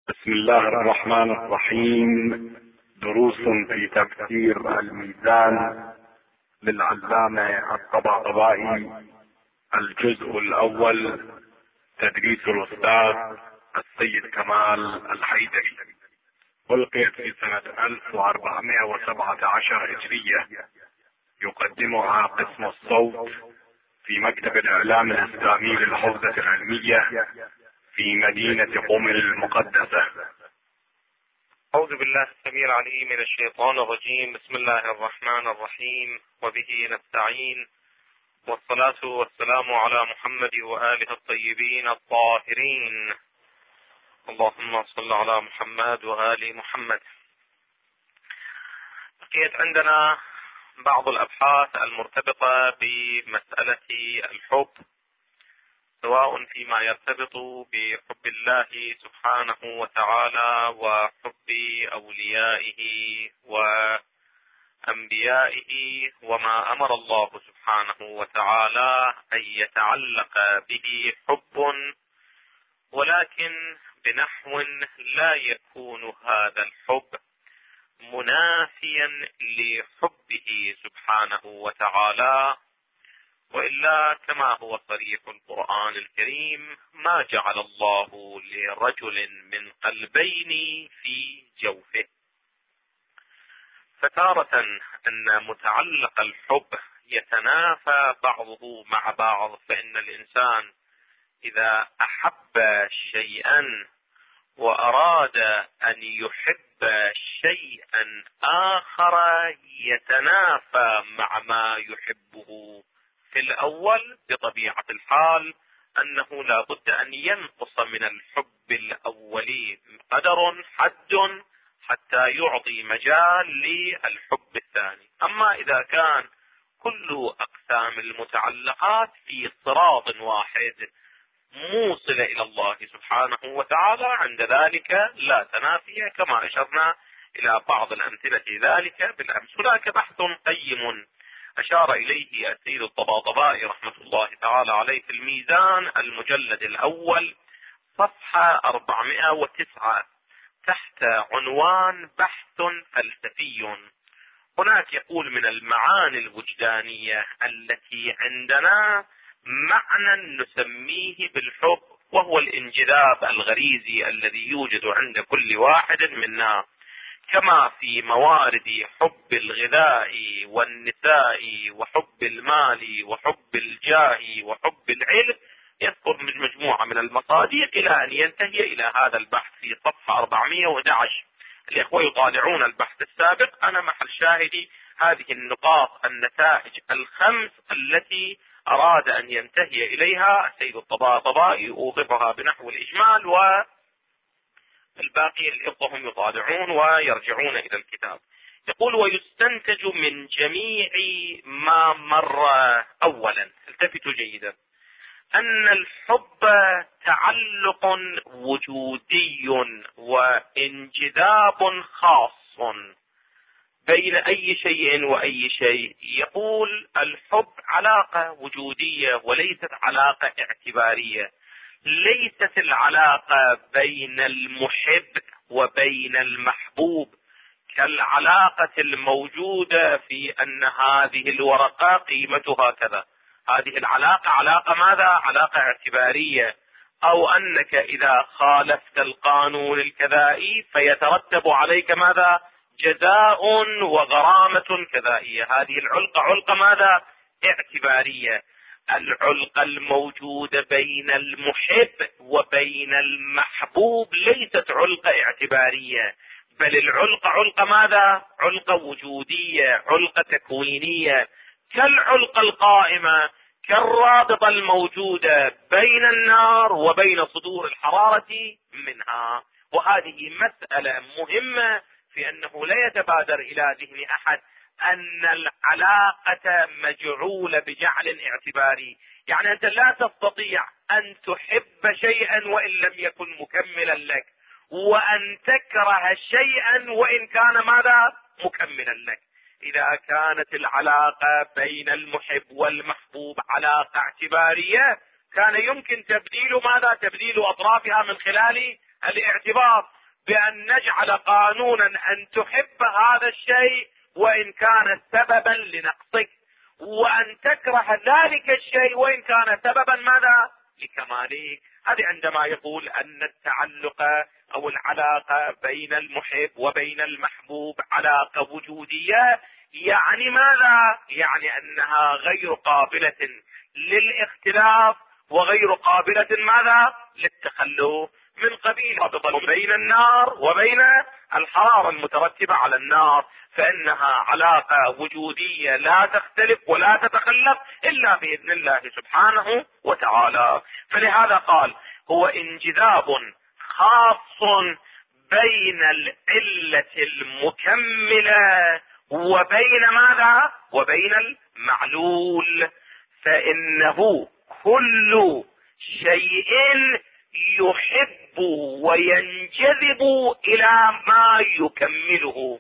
بسم الله الرحمن الرحيم. دروس في تفسير الميزان للعلامة الطباطبائي، الجزء الأول، تدريس الأستاذ السيد كمال الحيدري. ألقيت في سنة 1417 هجرية. يقدمها قسم الصوت في مكتب الإعلام الإسلامي للحوزة العلمية في مدينة قم المقدسة. أعوذ بالله السميع العليم من الشيطان الرجيم. بسم الله الرحمن الرحيم، وبه نستعين، والصلاة والسلام على محمد وآله الطيبين الطاهرين. اللهم صل على محمد وآل محمد. بقيت عندنا بعض الأبحاث المرتبطة بمسألة الحب، سواء فيما يرتبط بحب الله سبحانه وتعالى وحب أوليائه وأنبيائه، وما أمر الله سبحانه وتعالى أن يتعلق به حب، ولكن بنحو لا يكون هذا الحب منافيا لحبه سبحانه وتعالى، وإلا كما هو صريح القرآن الكريم: ما جعل الله لرجل من قلبين في جوفه. فتارة أن متعلق الحب يتنافى بعضه مع بعض، فإن الإنسان إذا أحب شيئا وأراد أن يحب شيئا آخر يتنافى مع ما يحبه في الأول، بطبيعة الحال أنه لا بد أن ينقص من الحب الأولي قدر حد حتى يعطي مجال للحب الثاني. أما إذا كان كل أقسام المتعلقات في صراط واحد موصلة إلى الله سبحانه وتعالى، عند ذلك لا تنافي، كما أشرنا إلى بعض الأمثلة ذلك بالأمس. هناك بحث قيم أشار إليه السيد الطباطبائي رحمة الله تعالى عليه في الميزان المجلد الأول صفحة 409 تحت عنوان بحث فلسفي. هناك يقول: من المعاني الوجدانية التي عندنا معنى نسميه بالحب، وهو الانجذاب الغريزي الذي يوجد عند كل واحد منا، كما في موارد حب الغذاء والنساء وحب المال وحب الجاه وحب العلم. يذكر من مجموعة من المصادق إلى أن ينتهي إلى هذا البحث في صفحة 411. الإخوة يطالعون البحث السابق. أنا محل شاهدي هذه النقاط، النتائج الخمس التي أراد أن ينتهي إليها السيد الطباطبائي، أوصفها بنحو الإجمال، والباقي الإخوة هم يطالعون ويرجعون إلى الكتاب. يقول: ويستنتج من جميع ما مر أولا، التفتوا جيدا، أن الحب تعلق وجودي وانجذاب خاص بين أي شيء وأي شيء. يقول: الحب علاقة وجودية وليست علاقة اعتبارية. ليست العلاقة بين المحب وبين المحبوب كالعلاقة الموجودة في أن هذه الورقة قيمتها كذا. هذه العلاقة علاقة ماذا؟ علاقة اعتبارية. أو أنك إذا خالفت القانون الكذائي فيترتب عليك ماذا؟ جزاء وغرامة كذائية. هذه العلقة علقة ماذا؟ اعتبارية. العلقة الموجودة بين المحب وبين المحبوب ليست علقة اعتبارية، بل العلقة علقة ماذا؟ علقة وجودية، علقة تكوينية، كالعلقة القائمة، كالرابطة الموجودة بين النار وبين صدور الحرارة منها. وهذه مسألة مهمة، في أنه لا يتبادر إلى ذهن أحد أن العلاقة مجعولة بجعل اعتباري. يعني أنت لا تستطيع أن تحب شيئا وإن لم يكن مكملا لك، وأن تكره شيئا وإن كان ماذا؟ مكملا لك. إذا كانت العلاقة بين المحب والمحبوب علاقة اعتبارية، كان يمكن تبديل ماذا؟ تبديل أطرافها من خلال الاعتبار. بأن نجعل قانونا أن تحب هذا الشيء وإن كان سببا لنقصك، وأن تكره ذلك الشيء وإن كان سببا ماذا؟ لكمالك. هذه عندما يقول أن التعلق أو العلاقة بين المحب وبين المحبوب علاقة وجودية، يعني ماذا؟ يعني أنها غير قابلة للاختلاف وغير قابلة ماذا؟ للتخلف، من قبيل بين النار وبين الحرارة المترتبة على النار، فإنها علاقة وجودية لا تختلف ولا تتخلف إلا بإذن الله سبحانه وتعالى. فلهذا قال هو انجذاب خاص بين العلة المكملة وبين ماذا؟ وبين المعلول. فإنه كل شيء يحب وينجذب إلى ما يكمله،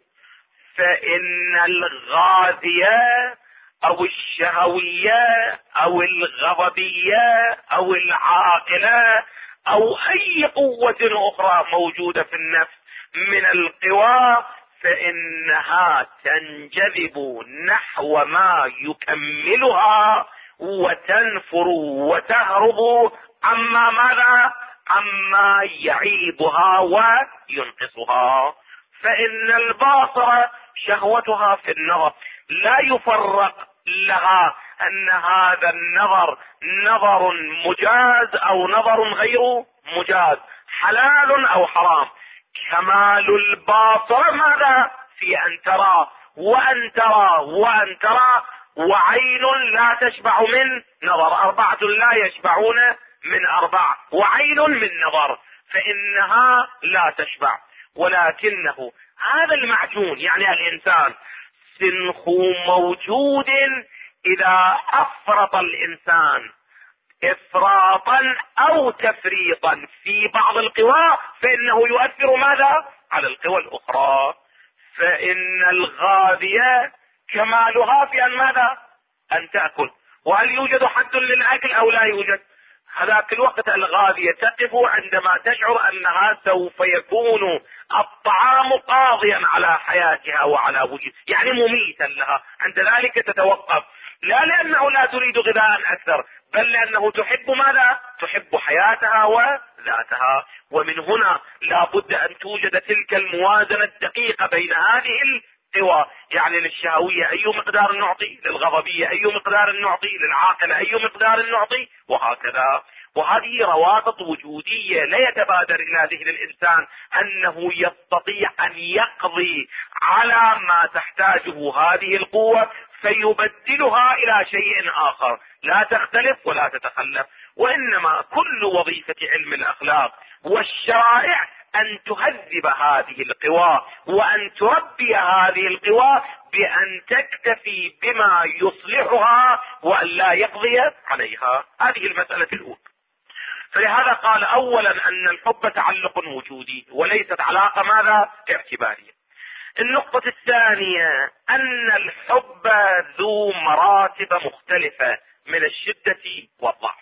فإن الغاذية أو الشهوية أو الغضبية أو العاقلة أو أي قوة أخرى موجودة في النفس من القوى، فإنها تنجذب نحو ما يكملها وتنفر وتهرب عما ماذا؟ عما يعيبها وينقصها. فإن الباصرة شهوتها في النظر، لا يفرق لها أن هذا النظر نظر مجاز أو نظر غير مجاز، حلال أو حرام. كمال الباصرة ماذا؟ في أن ترى وأن ترى وأن ترى، وعين لا تشبع من نظر، 4 لا يشبعون من 4، وعين من نظر، فإنها لا تشبع. ولكنه هذا المعجون يعني الإنسان سنخ موجود، إذا أفرط الإنسان إفراطا أو تفريطا في بعض القوى فإنه يؤثر ماذا؟ على القوى الأخرى. فإن الغاذية كمالها في أن ماذا؟ أن تأكل. وهل يوجد حد للأكل أو لا يوجد؟ هذاك الوقت الغاذية تقف عندما تشعر أنها سوف يكون الطعام قاضيا على حياتها وعلى وجود، يعني مميتا لها، عند ذلك تتوقف، لا لأنه لا تريد غذاء أكثر، بل لأنه تحب ماذا؟ تحب حياتها وذاتها. ومن هنا لا بد أن توجد تلك الموازنة الدقيقة بين هذه القوى، يعني للشهوية أي مقدار نعطي، للغضبية أي مقدار نعطي، للعاقلة أي مقدار نعطي، وهكذا. وهذه روابط وجودية لا يتبادر إلى ذهن الإنسان أنه يستطيع أن يقضي على ما تحتاجه هذه القوة فيبدلها إلى شيء آخر، لا تختلف ولا تتخلف. وإنما كل وظيفة علم الأخلاق والشرائع أن تهذب هذه القوى وأن تربي هذه القوى بأن تكتفي بما يصلحها وأن لا يقضي عليها. هذه المسألة الأولى. فلهذا قال أولا أن الحب تعلق وجودي وليست علاقة ماذا؟ اعتبارية. النقطة الثانية أن الحب ذو مراتب مختلفة من الشدة والضعف.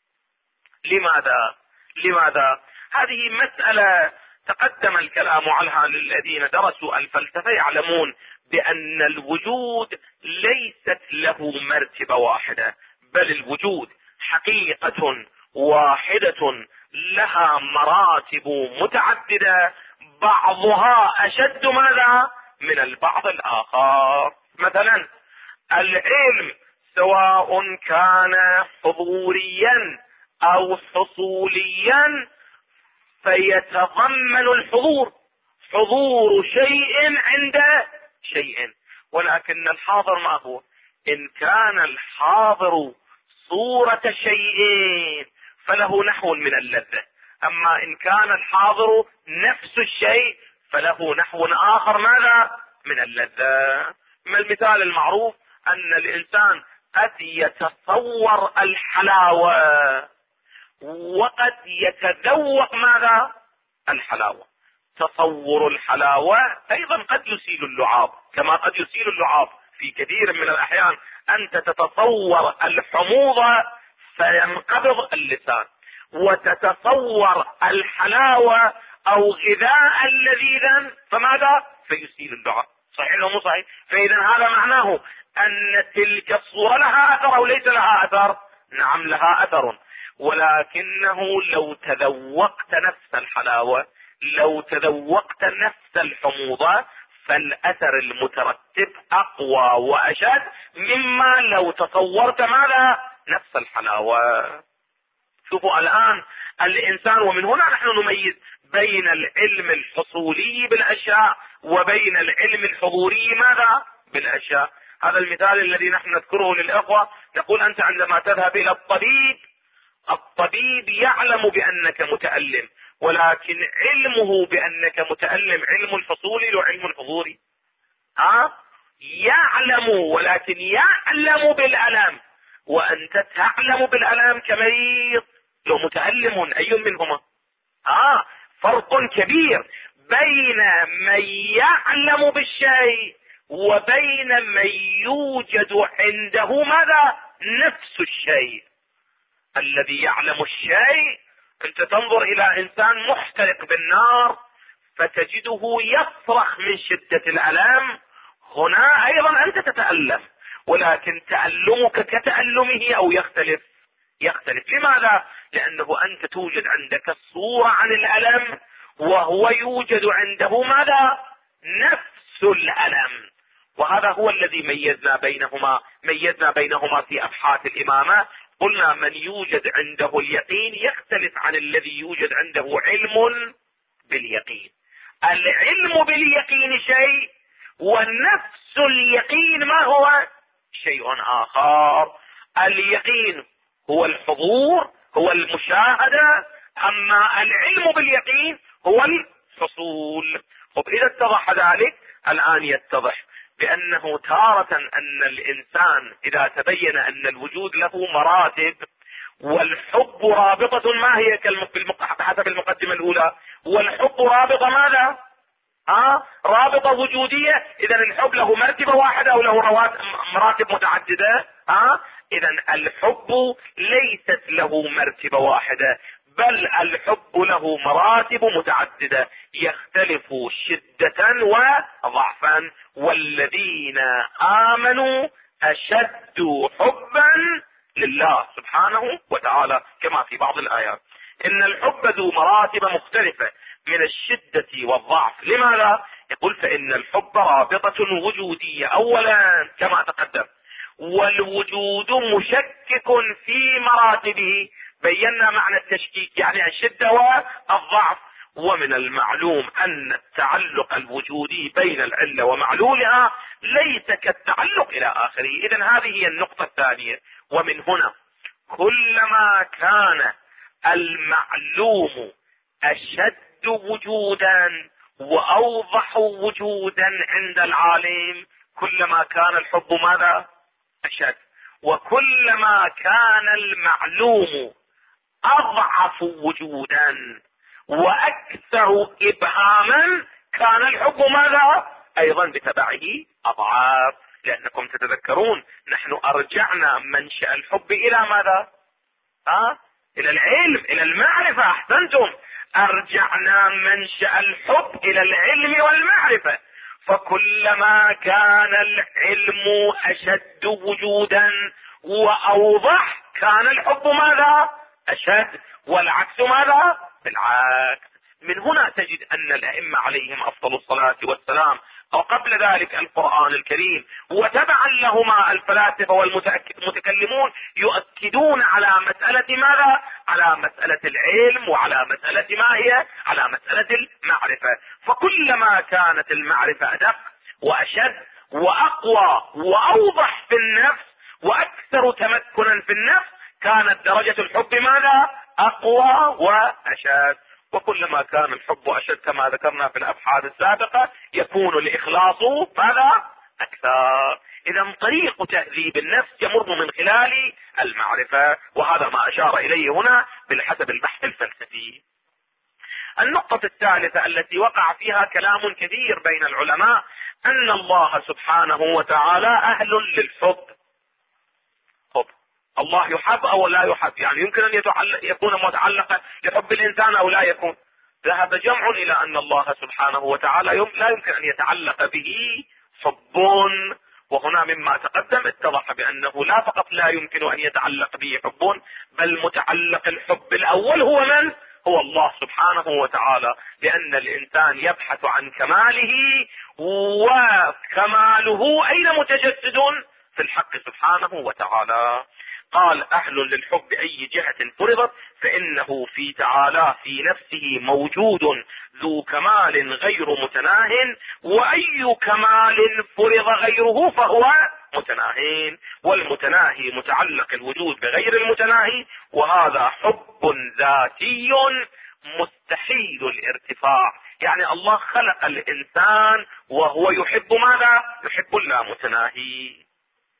لماذا؟ هذه مسألة تقدم الكلام عنها للذين درسوا الفلسفة، يعلمون بأن الوجود ليست له مرتبة واحدة، بل الوجود حقيقة واحدة لها مراتب متعددة، بعضها أشد ماذا؟ من البعض الآخر. مثلا العلم سواء كان حضوريا أو حصوليا فيتضمن حضور شيء عند شيء، ولكن الحاضر ما هو؟ إن كان الحاضر صورة شيء فله نحو من اللذة، أما إن كان الحاضر نفس الشيء فله نحو آخر ماذا؟ من اللذة. ما المثال المعروف؟ أن الإنسان قد يتصور الحلاوة وقد يتذوق ماذا؟ الحلاوة. تصور الحلاوة أيضا قد يسيل اللعاب، كما قد يسيل اللعاب في كثير من الأحيان. أنت تتصور الحموضة فينقبض اللسان، وتتصور الحلاوة او غذاء لذيذا فماذا؟ فيسيل اللعاب. صحيح او مو صحيح؟ فاذا هذا معناه ان تلك الصورة لها اثر او ليس لها اثر؟ نعم لها اثر، ولكنه لو تذوقت نفس الحلاوة، لو تذوقت نفس الحموضة، فالاثر المترتب اقوى واشد مما لو تصورت ماذا؟ نفس الحلاوة. شوفوا الان الانسان، ومن هنا نحن نميز بين العلم الحصولي بالاشياء وبين العلم الحضوري ماذا؟ بالاشياء. هذا المثال الذي نحن نذكره للاخوة، نقول انت عندما تذهب الى الطبيب، الطبيب يعلم بانك متألم، ولكن علمه بانك متألم علم الحصولي وعلم الحضوري. يعلم، ولكن يعلم بالألم، وانت تعلم بالألم كمريض لو متألم، اي منهما؟ فرق كبير بين من يعلم بالشيء وبين من يوجد عنده ماذا؟ نفس الشيء. الذي يعلم الشيء، انت تنظر الى انسان محترق بالنار فتجده يصرخ من شدة الألم، هنا ايضا انت تتألم، ولكن تألمك كتألمه او يختلف؟ يختلف. لماذا؟ لانه انت توجد عندك الصورة عن الألم، وهو يوجد عنده ماذا؟ نفس الألم. وهذا هو الذي ميزنا بينهما في ابحاث الامامة. قلنا من يوجد عنده اليقين يختلف عن الذي يوجد عنده علم باليقين. العلم باليقين شيء، ونفس اليقين ما هو؟ شيء اخر. اليقين هو الحضور، هو المشاهدة، اما العلم باليقين هو الحصول. اذا اتضح ذلك، الان يتضح بانه تارة ان الانسان اذا تبين ان الوجود له مراتب، والحب رابطة، ما هي حسب المقدمة الاولى؟ والحب رابطة ماذا؟ رابطة وجودية. اذا الحب له مرتبة واحدة او له مراتب متعددة؟ اذا الحب ليست له مرتبة واحدة، بل الحب له مراتب متعددة، يختلف شدة وضعفا. والذين آمنوا أشد حبا لله سبحانه وتعالى، كما في بعض الآيات. إن الحب ذو مراتب مختلفة من الشدة والضعف. لماذا؟ يقول فإن الحب رابطة وجودية أولا كما تقدم، والوجود مشكك في مراتبه. بينا معنى التشكيك، يعني الشدة والضعف. ومن المعلوم ان التعلق الوجودي بين العلة ومعلولها ليس كالتعلق الى اخره. اذا هذه هي النقطة الثانية. ومن هنا كلما كان المعلوم اشد وجودا واوضح وجودا عند العالم، كلما كان الحب ماذا؟ اشد. وكلما كان المعلوم اضعف وجودا واكثر ابهاما، كان الحب ماذا؟ ايضا بتبعه اضعاف. لانكم تتذكرون نحن ارجعنا منشأ الحب الى ماذا؟ الى العلم، الى المعرفة. احسنتم، ارجعنا منشأ الحب الى العلم والمعرفة. فكلما كان العلم اشد وجودا واوضح، كان الحب ماذا؟ اشد. والعكس ماذا؟ بالعكس. من هنا تجد ان الائمة عليهم افضل الصلاة والسلام، او قبل ذلك القرآن الكريم، وتبعا لهما الفلاسفة والمتكلمون، يؤكدون على مسألة ماذا؟ على مسألة العلم، وعلى مسألة ما هي؟ على مسألة المعرفة. فكلما كانت المعرفة ادق واشد واقوى واوضح في النفس واكثر تمكنا في النفس، كانت درجة الحب ماذا؟ اقوى واشد. وكلما كان الحب اشد كما ذكرنا في الابحاث السابقة، يكون الاخلاص ماذا؟ اكثر. اذا طريق تهذيب النفس يمر من خلال المعرفة، وهذا ما اشار اليه هنا بالحسب البحث الفلسفي. النقطة الثالثة التي وقع فيها كلام كثير بين العلماء، ان الله سبحانه وتعالى اهل للحب. الله يحب او لا يحب؟ يعني يمكن ان يكون متعلقا لحب الانسان او لا يكون. ذهب جمع إلى أن الله سبحانه وتعالى لا يمكن أن يتعلق به حب، وهنا مما تقدم اتضح بأنه لا فقط لا يمكن أن يتعلق به حب، بل متعلق الحب الأول هو من؟ هو الله سبحانه وتعالى، لأن الإنسان يبحث عن كماله، وكماله أين متجسد؟ في الحق سبحانه وتعالى. قال أهل للحب أي جهة فرضت فإنه في تعالى في نفسه موجود ذو كمال غير متناه، وأي كمال فرض غيره فهو متناهين، والمتناهي متعلق الوجود بغير المتناهي، وهذا حب ذاتي مستحيل الارتفاع. يعني الله خلق الإنسان وهو يحب ماذا؟ يحب اللامتناهي.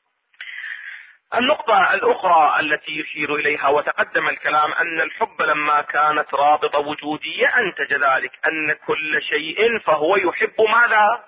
النقطة الأخرى التي يشير إليها وتقدم الكلام أن الحب لما كانت رابطة وجودية أنتج ذلك أن كل شيء فهو يحب ماذا؟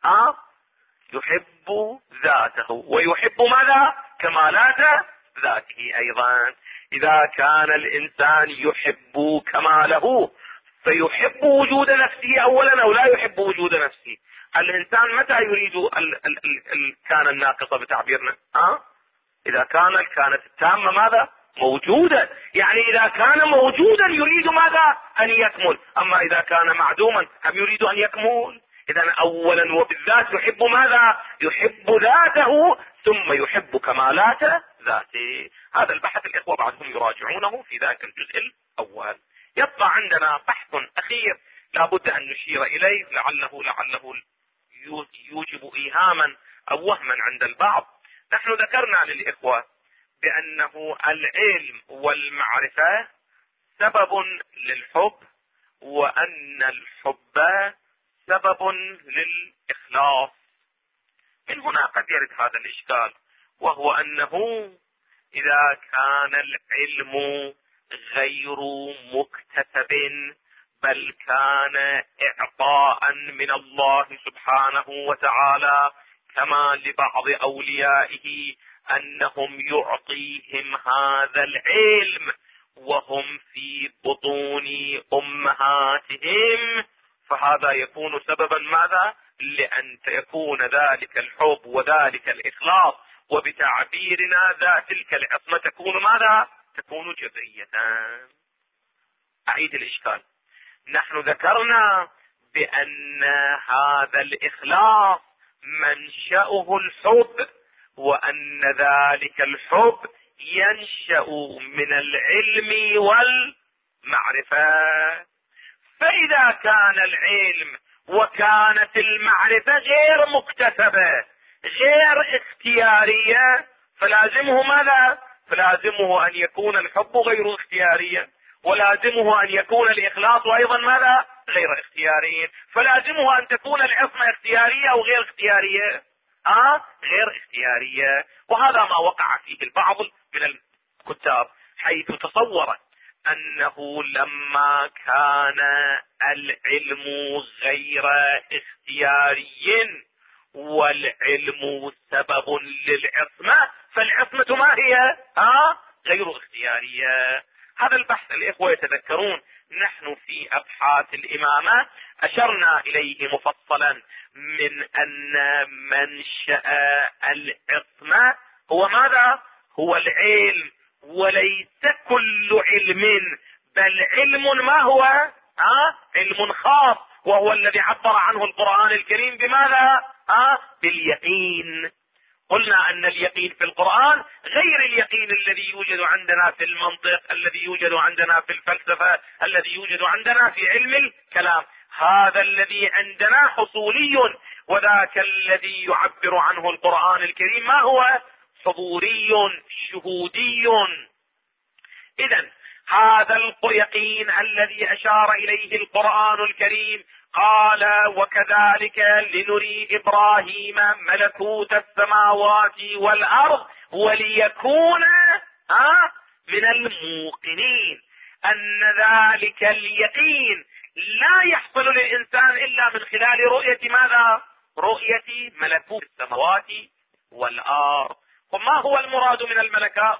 يحب ذاته، ويحب ماذا؟ كمالات ذاته أيضا. إذا كان الإنسان يحب كماله فيحب وجود نفسه أولا أو لا يحب وجود نفسه؟ الإنسان متى يريد كان الناقصة بتعبيرنا؟ إذا كانت التامة ماذا؟ موجودة. يعني إذا كان موجودا يريد ماذا؟ أن يكمل. أما إذا كان معدوما هم يريد أن يكمل؟ إذا أولا وبالذات يحب ماذا؟ يحب ذاته ثم يحب كمالات ذاته. هذا البحث الإخوة بعضهم يراجعونه في ذاك الجزء الأول. يبقى عندنا بحث أخير لابد أن نشير إليه، لعله يوجب إيهاما أو وهما عند البعض. نحن ذكرنا للإخوة بأنه العلم والمعرفة سبب للحب، وأن الحب سبب للإخلاص. من هنا قد يرد هذا الإشكال، وهو أنه إذا كان العلم غير مكتسب بل كان إعطاء من الله سبحانه وتعالى، كما لبعض أوليائه أنهم يعطيهم هذا العلم وهم في بطون أمهاتهم، فهذا يكون سببا ماذا؟ لأن يكون ذلك الحب وذلك الإخلاص، وبتعبيرنا تلك العصمة تكون ماذا؟ تكون جبرية. أعيد الإشكال. نحن ذكرنا بأن هذا الإخلاص منشأه الحب، وأن ذلك الحب ينشأ من العلم والمعرفة. فإذا كان العلم وكانت المعرفة غير مكتسبة غير اختيارية فلازمه ماذا؟ فلازمه أن يكون الحب غير اختياريا، ولازمه أن يكون الإخلاص أيضا ماذا؟ غير اختياري. فلازمه أن تكون العصمة اختيارية أو غير اختيارية؟ غير اختيارية. وهذا ما وقع فيه البعض من الكتاب، حيث تصور أنه لما كان العلم غير اختياري والعلم سبب للعصمة، فالعصمة ما هي؟ غير اختيارية. هذا البحث الإخوة يتذكرون نحن في أبحاث الإمامة أشرنا إليه مفصلا، من أن منشأ العصمة هو ماذا؟ هو العلم، وليس كل علم، بل علم ما هو؟ علم خاص، وهو الذي عبر عنه القرآن الكريم بماذا؟ باليقين. قلنا أن اليقين في القرآن غير اليقين الذي يوجد عندنا في المنطق، الذي يوجد عندنا في الفلسفة، الذي يوجد عندنا في علم الكلام. هذا الذي عندنا حصولي، وذاك الذي يعبر عنه القرآن الكريم ما هو؟ حضوري شهودي. إذن هذا اليقين الذي أشار إليه القرآن الكريم قال: وكذلك لنري إبراهيم ملكوت السماوات والأرض وليكون من الموقنين. أن ذلك اليقين لا يحصل للإنسان إلا من خلال رؤية ماذا؟ رؤية ملكوت السماوات والأرض. وما هو المراد من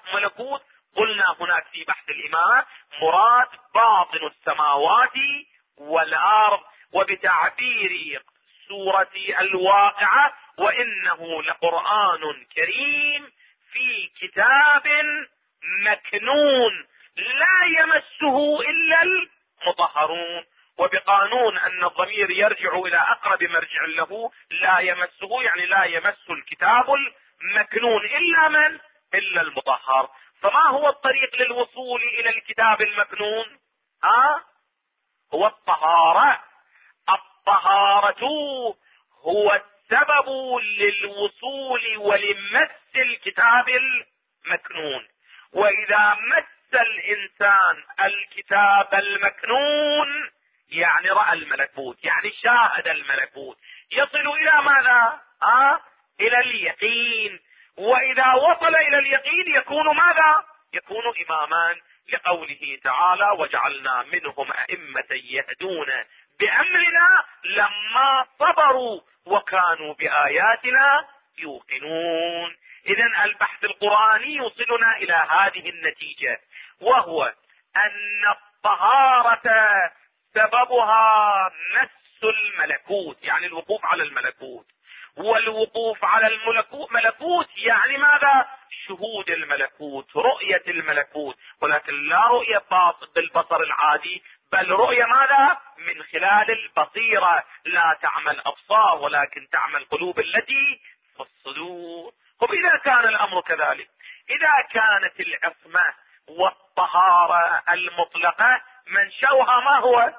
الملكوت؟ قلنا هناك في بحث الإمام مراد باطن السماوات والارض، وبتعبير سورة الواقعة: وانه لقرآن كريم في كتاب مكنون لا يمسه الا المطهرون. وبقانون ان الضمير يرجع الى اقرب مرجع له، لا يمسه يعني لا يمس الكتاب المكنون الا من؟ الا المطهر. فما هو الطريق للوصول الى الكتاب المكنون؟ هو الطهارة. الطهارة هو السبب للوصول ولمس الكتاب المكنون. واذا مس الانسان الكتاب المكنون يعني رأى الملكوت، يعني شاهد الملكوت، يصل الى ماذا؟ الى اليقين. واذا وصل الى اليقين يكون ماذا؟ يكون اماما، لقوله تعالى: وجعلنا منهم ائمة يهدون بامرنا لما صبروا وكانوا باياتنا يوقنون. اذا البحث القرآني يوصلنا الى هذه النتيجة، وهو ان الطهارة سببها مس الملكوت، يعني الوقوف على الملكوت. والوقوف على الملكوت يعني ماذا؟ شهود الملكوت، رؤية الملكوت، ولكن لا رؤية بالبصر العادي، بل رؤية ماذا؟ من خلال البصيرة. لا تعمل أبصار ولكن تعمل قلوب التي في الصدور. وإذا كان الأمر كذلك، إذا كانت العصمة والطهارة المطلقة منشأها ما هو؟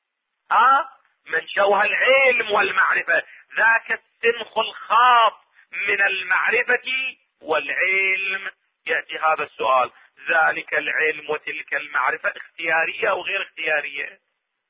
منشأها العلم والمعرفة، ذاك السنخ الخاص من المعرفة والعلم. يأتي هذا السؤال: ذلك العلم وتلك المعرفة اختيارية أو غير اختيارية؟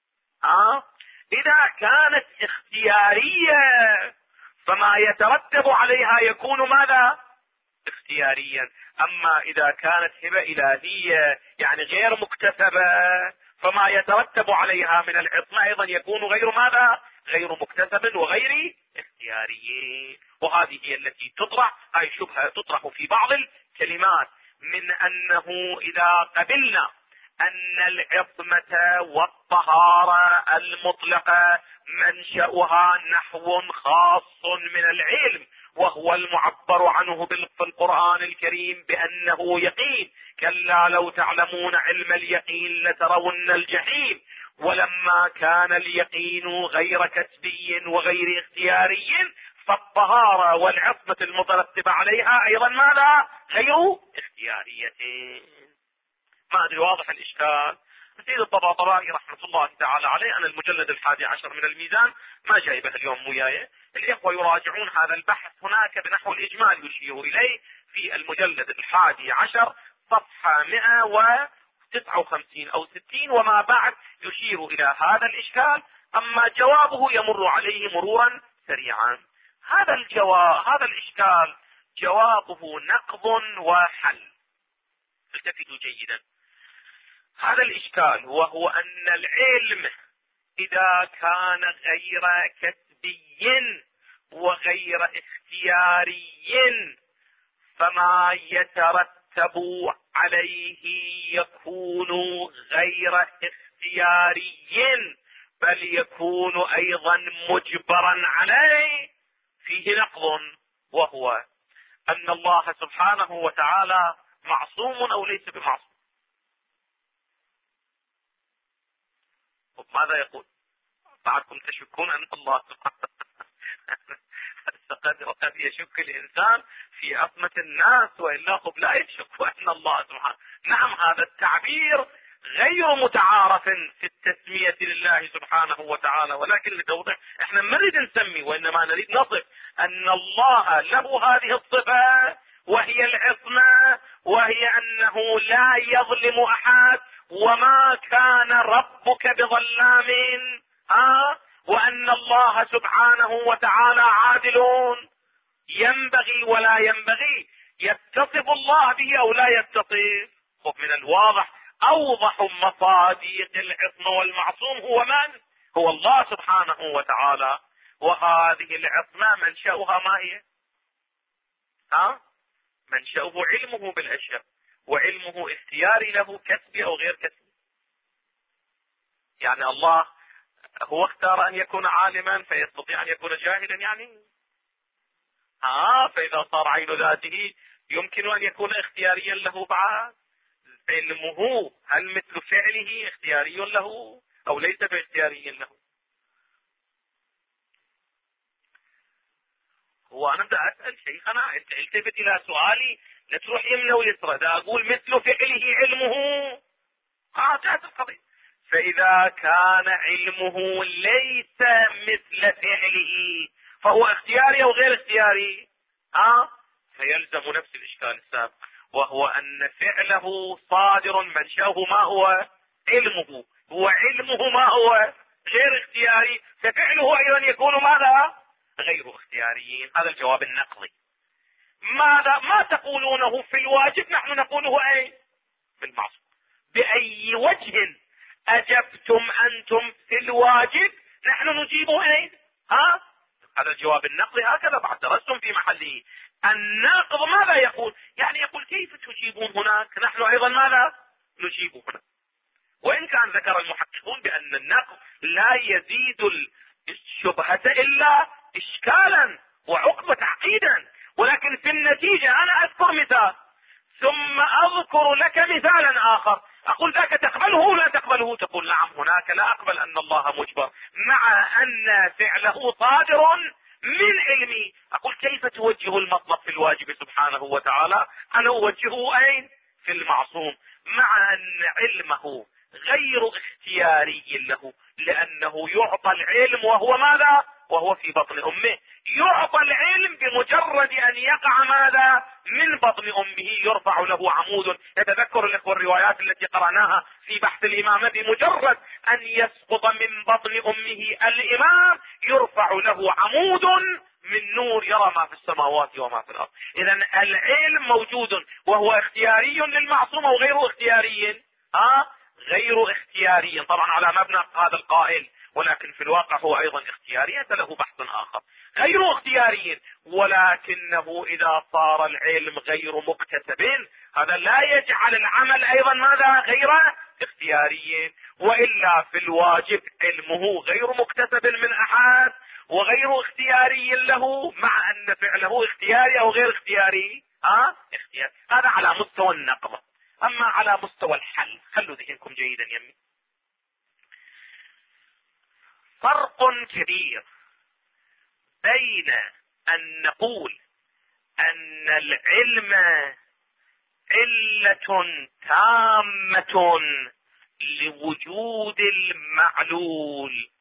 إذا كانت اختيارية فما يترتب عليها يكون ماذا؟ اختياريا. اما اذا كانت هبة الهية يعني غير مكتسبة، فما يترتب عليها من العصمة ايضا يكون غير ماذا؟ غير مكتسب وغير اختياري. وهذه هي التي تطرح، هاي شبهة تطرح في بعض الكلمات، من انه اذا قبلنا ان العصمة والطهارة المطلقة منشأها نحو خاص من العلم، وهو المعبر عنه في القرآن الكريم بأنه يقين: كلا لو تعلمون علم اليقين لترون الجحيم. ولما كان اليقين غير كسبي وغير اختياري، فالطهارة والعصمة المترتبة عليها ايضا ماذا؟ غير اختيارية. ما ادري واضح الاشكال؟ سيد الطباطبائي رحمة الله تعالى عليه، انا المجلد 11 من الميزان ما جايبه اليوم وياي، الاخوة يراجعون هذا البحث هناك بنحو الاجمال يشير اليه في المجلد 11 صفحة 159 او 60 وما بعد، يشير الى هذا الاشكال. اما جوابه يمر عليه مرورا سريعا. هذا الاشكال جوابه نقض وحل. التفتوا جيدا. هذا الاشكال وهو ان العلم اذا كان غير كسبي وغير اختياري، فما يترتب عليه يكون غير اختياري، بل يكون ايضا مجبرا عليه. فيه نقض، وهو ان الله سبحانه وتعالى معصوم او ليس بمعصوم. ماذا يقول؟ بعضكم تشكون ان الله سبحانه قد يشك الانسان في عصمة الناس، والا هم لا يشك ان الله سبحانه. نعم، هذا التعبير غير متعارف في التسمية لله سبحانه وتعالى، ولكن لتوضيح احنا ما نريد نسمي، وانما نريد نصف ان الله له هذه الصفة وهي العصمة، وهي انه لا يظلم احد، وما كان ربك بظلام وان الله سبحانه وتعالى عادل، ينبغي ولا ينبغي. يتصف الله به او لا يتصف؟ من الواضح اوضح مصادق العصمة والمعصوم هو من؟ هو الله سبحانه وتعالى. وهذه العصمة منشأها ما هي؟ منشأه علمه بالاشياء، وعلمه اختياري له كسبي او غير كسبي. يعني الله هو اختار ان يكون عالما فيستطيع ان يكون جاهلا يعني؟ فاذا صار عين ذاته يمكن ان يكون اختياريا له بعد. علمه هل مثل فعله اختياري له او ليس باختياري له؟ هو انا بدي اسال شيخنا، انت التفت الى سؤالي، لا تروح يمنى ويسرى، دا اقول مثل فعله علمه جاءت القضيه. فاذا كان علمه ليس مثل فعله فهو اختياري او غير اختياري؟ فيلزم نفس الاشكال السابق، وهو ان فعله صادر منشأه ما هو علمه، وعلمه ما هو غير اختياري، ففعله ايضا يكون ماذا؟ غير اختياريين. هذا الجواب النقضي. ماذا ما تقولونه في الواجب نحن نقوله اي في المعصوم. باي وجه اجبتم انتم في الواجب نحن نجيبه اين؟ هذا الجواب النقضي. هكذا بعد درستم في محله. الناقض ماذا يقول؟ يعني يقول كيف تجيبون هناك نحن ايضا ماذا نجيب هنا. وان كان ذكر المحققون بان النقض لا يزيد الشبهة الا اشكالا وعقبة تعقيدا، ولكن في النتيجة انا اذكر مثال ثم اذكر لك مثالا اخر اقول ذاك تقبله ولا تقبله؟ تقول نعم هناك لا اقبل ان الله مجبر مع ان فعله صادر من علمي. اقول كيف توجه المطلب في الواجب سبحانه وتعالى؟ انا اوجهه اين؟ في المعصوم، مع ان علمه غير اختياري له، لانه يعطى العلم وهو ماذا؟ وهو في بطن امه. يعطى العلم بمجرد ان يقع ماذا؟ من بطن امه يرفع له عمود. يتذكر الاخوة الروايات التي قرأناها في بحث الامامة، بمجرد ان يسقط من بطن امه الامام يرفع له عمود من نور يرى ما في السماوات وما في الارض. اذا العلم موجود وهو اختياري للمعصوم او غير اختياري؟ غير اختياري طبعا على مبنى هذا القائل، ولكن في الواقع هو ايضا اختياري. هذا له بحث اخر. غير اختياري، ولكنه اذا صار العلم غير مكتسب هذا لا يجعل العمل ايضا ماذا؟ غير اختياري. والا في الواجب علمه غير مكتسب من احد وغير اختياري له، مع ان فعله اختياري او غير اختياري؟ اختياري. هذا على مستوى النقض. اما على مستوى الحل خلوا ذهنكم جيدا يمي. فرق كبير بين ان نقول ان العلم علة تامة لوجود المعلول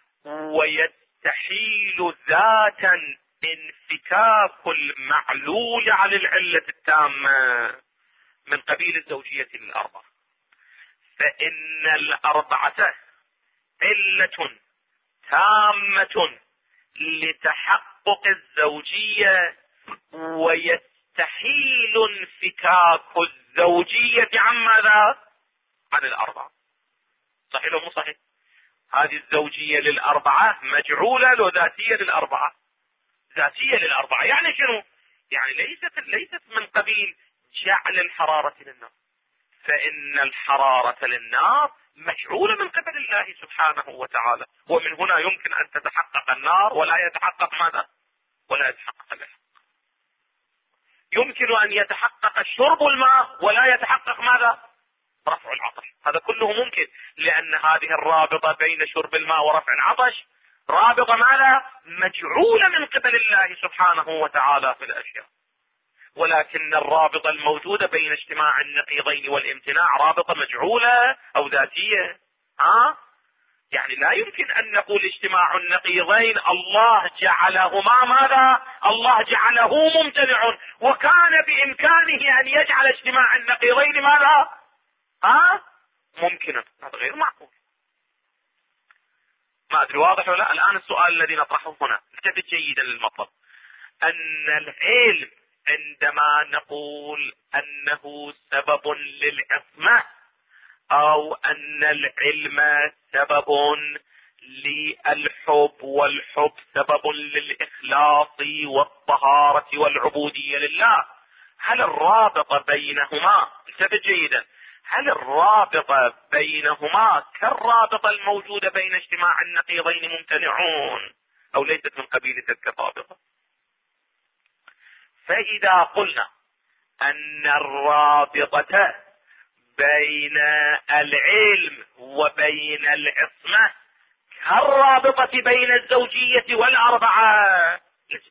ويستحيل ذاتا انفكاك المعلول عن العلة التامة من قبيل الزوجية للأربعة. فإن الأربعة علة تامة لتحقق الزوجية، ويستحيل انفكاك الزوجية عن ماذا؟ عن الأربعة. صحيح ولا مو صحيح؟ هذه الزوجية للأربعة مجعولة لو ذاتية للأربعة. ذاتية للأربعة يعني شنو؟ يعني ليست من قبيل جعل الحرارة للنار، فإن الحرارة للنار مجعولة من قبل الله سبحانه وتعالى، ومن هنا يمكن أن تتحقق النار ولا يتحقق ماذا؟ ولا يتحقق الحق. يمكن أن يتحقق شرب الماء ولا يتحقق ماذا؟ رفع العطش. هذا كله ممكن، لأن هذه الرابطة بين شرب الماء ورفع العطش رابطة ماذا؟ مجعولة من قبل الله سبحانه وتعالى في الأشياء. ولكن الرابطة الموجودة بين اجتماع النقيضين والامتناع رابطة مجعولة او ذاتية. يعني لا يمكن ان نقول اجتماع النقيضين الله جعلهما ماذا؟ الله جعله ممتنع، وكان بامكانه ان يجعل اجتماع النقيضين ماذا؟ ممكنا. هذا غير معقول. ما ادري واضح ولا لا؟ الان السؤال الذي نطرحه هنا التفت جيدا للمطلب. ان العلم عندما نقول انه سبب للعصمة او ان العلم سبب للحب والحب سبب للاخلاص والطهارة والعبودية لله، هل الرابط بينهما، انتبه جيدا، هل الرابطة بينهما كالرابطة الموجودة بين اجتماع النقيضين ممتنعون أو ليست من قبيل تلك الرابطة؟ فإذا قلنا أن الرابطة بين العلم وبين العصمة كالرابطة بين الزوجية والأربعة،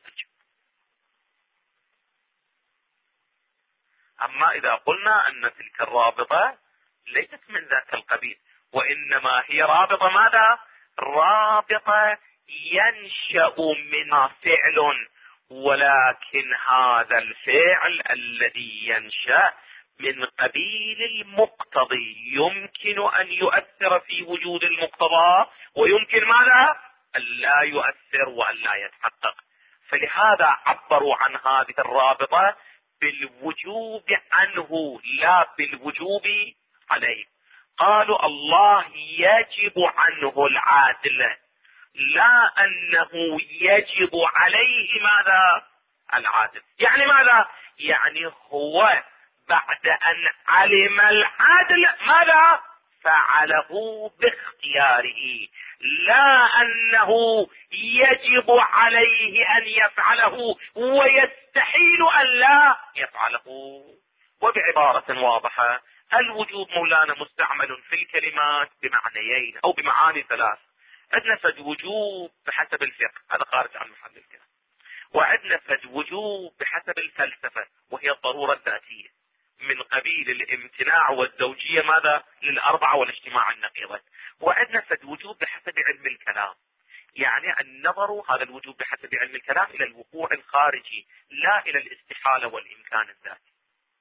أما إذا قلنا أن تلك الرابطة ليست من ذاك القبيل، وإنما هي رابطة ماذا؟ رابطة ينشأ منها فعل، ولكن هذا الفعل الذي ينشأ من قبيل المقتضي يمكن أن يؤثر في وجود المقتضى، ويمكن ماذا؟ أن لا يؤثر وأن لا يتحقق. فلهذا عبروا عن هذه الرابطة بالوجوب عنه لا بالوجوب عليه. قالوا الله يجب عنه العدل، لا أنه يجب عليه ماذا؟ العدل. يعني ماذا؟ يعني هو بعد أن علم العدل ماذا؟ فعله باختياره، لا أنه يجب عليه أن يفعله ويستحيل أن لا يفعله. وبعبارة واضحة، الوجوب مولانا مستعمل في الكلمات بمعنيين أو بمعاني ثلاث. عندنا فد وجوب بحسب الفقه، هذا خارج عن محل الكلام، وعندنا فد وجوب بحسب الفلسفة وهي الضرورة الذاتية من قبيل الامتناع والزوجية ماذا؟ للأربعة والاجتماع النقيضة. وعندنا فد وجوب بحسب علم الكلام، يعني النظر هذا الوجوب بحسب علم الكلام إلى الوقوع الخارجي لا إلى الاستحالة والإمكان الذاتي.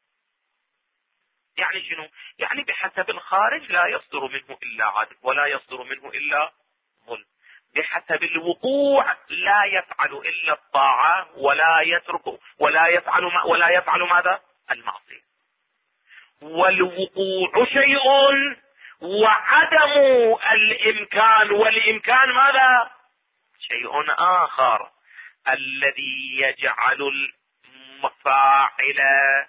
يعني شنو؟ يعني بحسب الخارج لا يصدر منه إلا عدل ولا يصدر منه إلا ظلم، بحسب الوقوع لا يفعل إلا الطاعة ولا يترك ولا يفعل ماذا؟ المعصية. والوقوع شيء وعدم الإمكان والإمكان ماذا؟ شيء آخر، الذي يجعل المفاعل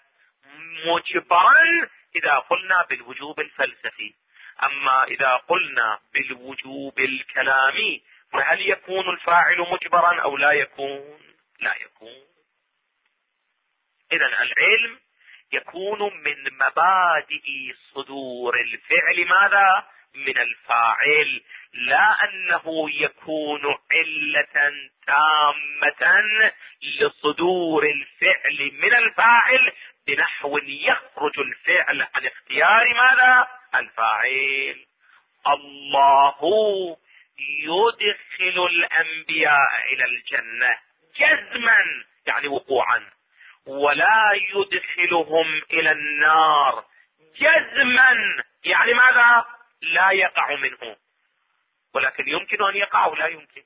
مجبرا إذا قلنا بالوجوب الفلسفي. أما إذا قلنا بالوجوب الكلامي فهل يكون الفاعل مجبرا أو لا يكون؟ لا يكون. إذن العلم يكون من مبادئ صدور الفعل ماذا؟ من الفاعل، لا أنه يكون علة تامة لصدور الفعل من الفاعل بنحو يخرج الفعل عن اختيار ماذا؟ الفاعل. الله يدخل الأنبياء إلى الجنة جزما يعني وقوعا، ولا يدخلهم إلى النار جزما يعني ماذا؟ لا يقع منه، ولكن يمكن أن يقع ولا يمكن.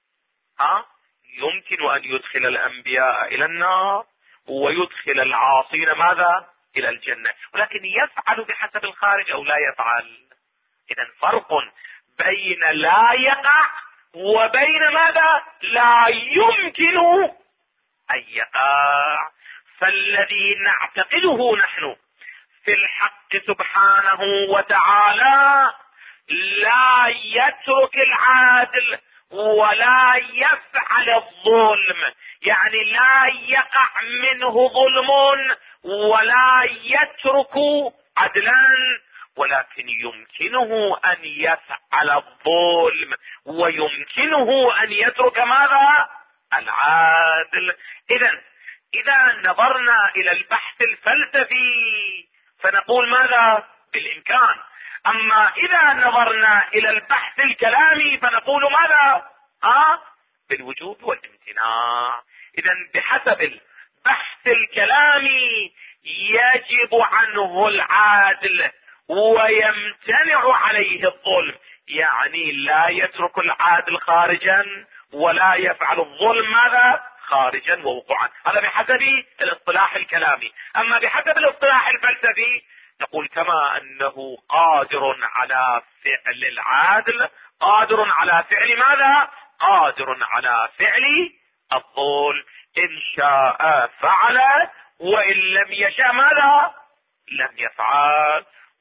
يمكن أن يدخل الأنبياء إلى النار ويدخل العاصين ماذا؟ إلى الجنة، ولكن يفعل بحسب الخارج أو لا يفعل. إذن فرق بين لا يقع وبين ماذا؟ لا يمكن أن يقع. فالذي نعتقده نحن في الحق سبحانه وتعالى لا يترك العادل ولا يفعل الظلم، يعني لا يقع منه ظلم ولا يترك عدلا، ولكن يمكنه أن يفعل الظلم ويمكنه أن يترك ماذا؟ العادل. إذا نظرنا إلى البحث الفلسفي فنقول ماذا؟ بالإمكان. أما إذا نظرنا إلى البحث الكلامي فنقول ماذا؟ بالوجوب والامتناع. إذا بحسب البحث الكلامي يجب عنه العادل ويمتنع عليه الظلم، يعني لا يترك العادل خارجا ولا يفعل الظلم ماذا؟ خارجا ووقوعا. هذا بحسب الاصطلاح الكلامي. أما بحسب الاصطلاح الفلسفي نقول كما أنه قادر على فعل العادل قادر على فعل ماذا؟ قادر على فعل الظلم. إن شاء فعل وإن لم يشاء ماذا؟ لم يفعل.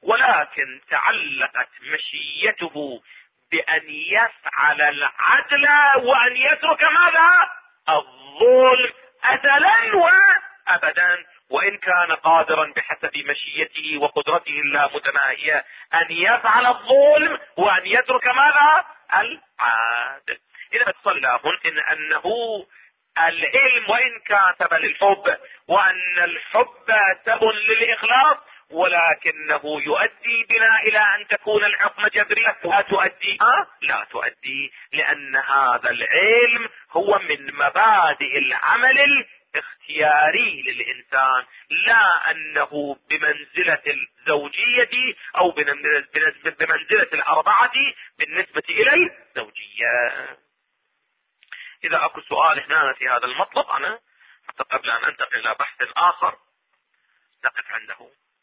ولكن تعلقت مشيته بأن يفعل العدل وأن يترك ماذا؟ الظلم أزلا وأبدا، وإن كان قادرا بحسب مشيته وقدرته اللامتناهية أن يفعل الظلم وأن يترك ماذا؟ العدل. إذا تصل إن أنه العلم وإن كاتب للحب، وأن الحب سبب للإخلاص، ولكنه يؤدي بنا إلى أن تكون الحكمة جبرية. لا تؤدي، لأن هذا العلم هو من مبادئ العمل الاختياري للإنسان، لا أنه بمنزلة الزوجية أو بمنزلة الأربعة بالنسبة إلى الزوجية. إذا أكو سؤال هنا في هذا المطلب، أنا حتى قبل أن أنتقل إلى بحث آخر نقف عنده.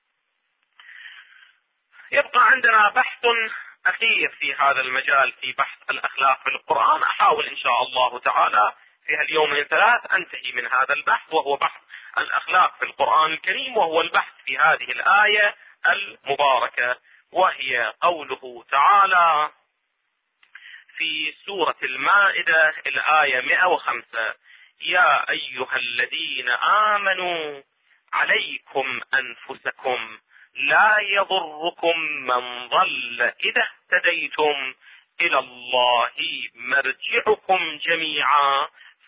يبقى عندنا بحث أخير في هذا المجال، في بحث الأخلاق في القرآن. أحاول إن شاء الله تعالى في هاليومين 3 أنتهي من هذا البحث، وهو بحث الأخلاق في القرآن الكريم، وهو البحث في هذه الآية المباركة، وهي قوله تعالى في سورة المائدة الآية 105: يا أيها الذين آمنوا عليكم أنفسكم لا يضركم من ضل إذا اهتديتم إلى الله مرجعكم جميعا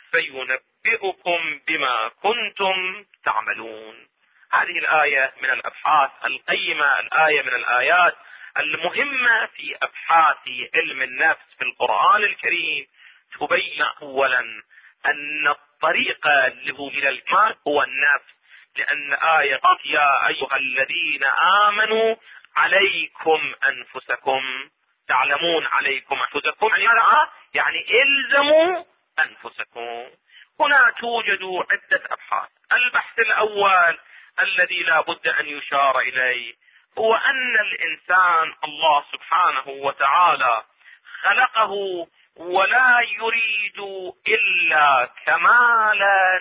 فينبئكم بما كنتم تعملون. هذه الآية من الأبحاث القيمة، الآية من الآيات المهمة في أبحاث علم النفس في القرآن الكريم. تبين أولا أن الطريق له إلى الكمال هو النفس، لأن آية يا أيها الذين آمنوا عليكم أنفسكم، تعلمون عليكم أنفسكم يعني إلزموا أنفسكم. هنا توجد عدة أبحاث. البحث الأول الذي لا بد أن يشار إليه هو أن الإنسان الله سبحانه وتعالى خلقه ولا يريد إلا كمال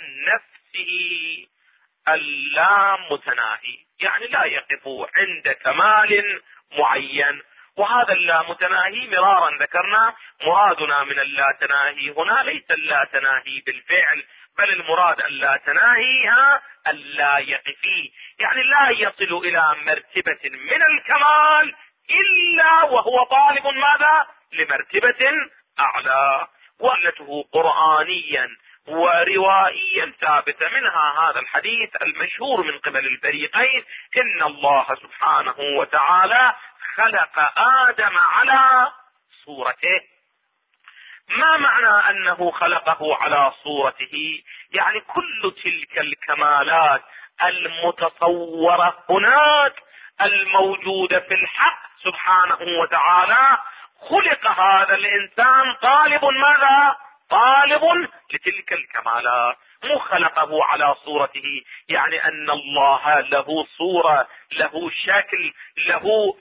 نفسه اللامتناهي، يعني لا يقف عند كمال معين. وهذا اللامتناهي مرارا ذكرنا مرادنا من اللاتناهي هنا ليس اللاتناهي بالفعل، بل المراد اللاتناهي اللا يقفي، يعني لا يصل إلى مرتبة من الكمال إلا وهو طالب ماذا؟ لمرتبة أعلى. وعلته قرآنيا وروائيا ثابتة، منها هذا الحديث المشهور من قبل الفريقين: إن الله سبحانه وتعالى خلق آدم على صورته. ما معنى أنه خلقه على صورته؟ يعني كل تلك الكمالات المتصورة هناك الموجودة في الحق سبحانه وتعالى، خلق هذا الإنسان طالب ماذا؟ طالب لتلك الكمالات، مو خلقه على صورته، يعني أن الله له صورة، له شكل، له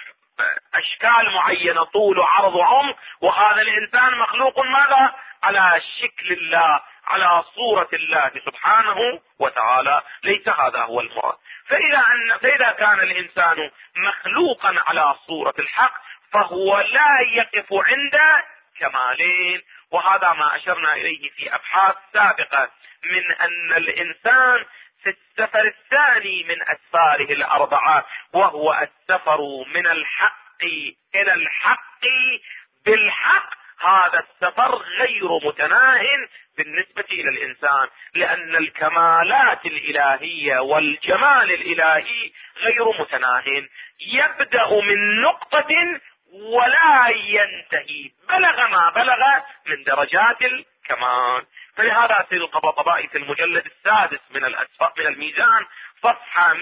أشكال معينة، طول وعرض وعمق، وهذا الإنسان مخلوق ماذا؟ على شكل الله، على صورة الله سبحانه وتعالى. ليس هذا هو المراد. فإذا كان الإنسان مخلوقا على صورة الحق فهو لا يقف عند كمالين، وهذا ما أشرنا إليه في أبحاث سابقة، من أن الإنسان في السفر الثاني من أسفاره الأربعة، وهو السفر من الحق إلى الحق بالحق، هذا السفر غير متناه بالنسبة إلى الإنسان، لأن الكمالات الإلهية والجمال الإلهي غير متناه، يبدأ من نقطة ولا ينتهي، بلغ ما بلغ من درجات الكمال. فلهذا سيد الطبطبائي في المجلد السادس من الميزان صفحة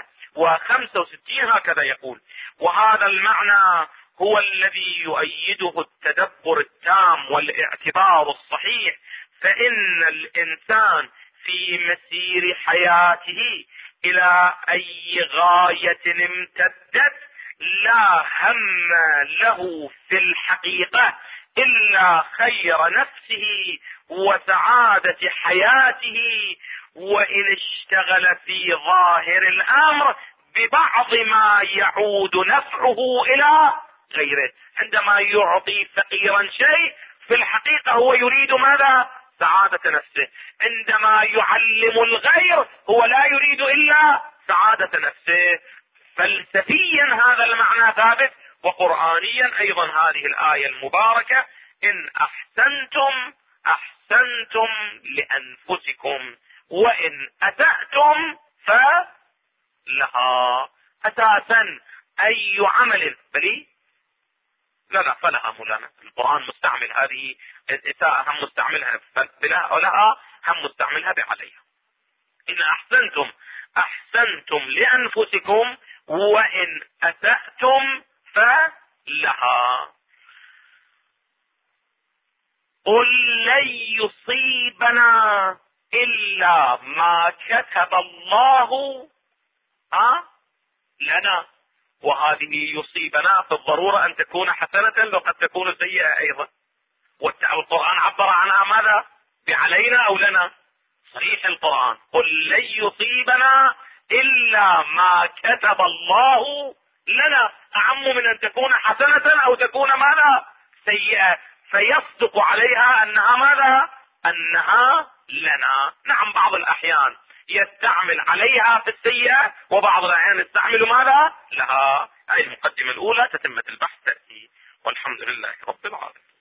165 هكذا يقول: وهذا المعنى هو الذي يؤيده التدبر التام والاعتبار الصحيح، فإن الإنسان في مسير حياته إلى أي غاية امتدت لا هم له في الحقيقة إلا خير نفسه وسعادة حياته، وإن اشتغل في ظاهر الأمر ببعض ما يعود نفعه الى غيره. عندما يعطي فقيرا شيء في الحقيقة هو يريد ماذا؟ سعادة نفسه. عندما يعلم الغير هو لا يريد الا سعادة نفسه. فلسفيا هذا المعنى ثابت، وقرآنيا ايضا هذه الآية المباركة: ان احسنتم احسنتم لانفسكم وان اسأتم فلها. اساسا اي عمل بلي لنا فلها مولانا. القرآن مستعمل هذه الإساءة، هم مستعملها بلا ولها، هم مستعملها بعليها. إن أحسنتم أحسنتم لأنفسكم وإن أسأتم فلها. قل لن يصيبنا إلا ما كتب الله لنا. وهذه يصيبنا في الضرورة أن تكون حسنة وقد تكون سيئة أيضا. والقرآن عبر عنها ماذا؟ بعلينا أو لنا؟ صحيح القرآن: قل لن يصيبنا إلا ما كتب الله لنا، أعم من أن تكون حسنة أو تكون ماذا؟ سيئة. فيصدق عليها أنها ماذا؟ أنها لنا. نعم، بعض الأحيان يستعمل عليها في السيئة، وبعض الأحيان يستعمل ماذا؟ لها. هذه المقدمة الأولى، تتمة البحث تأتي، والحمد لله رب العالمين.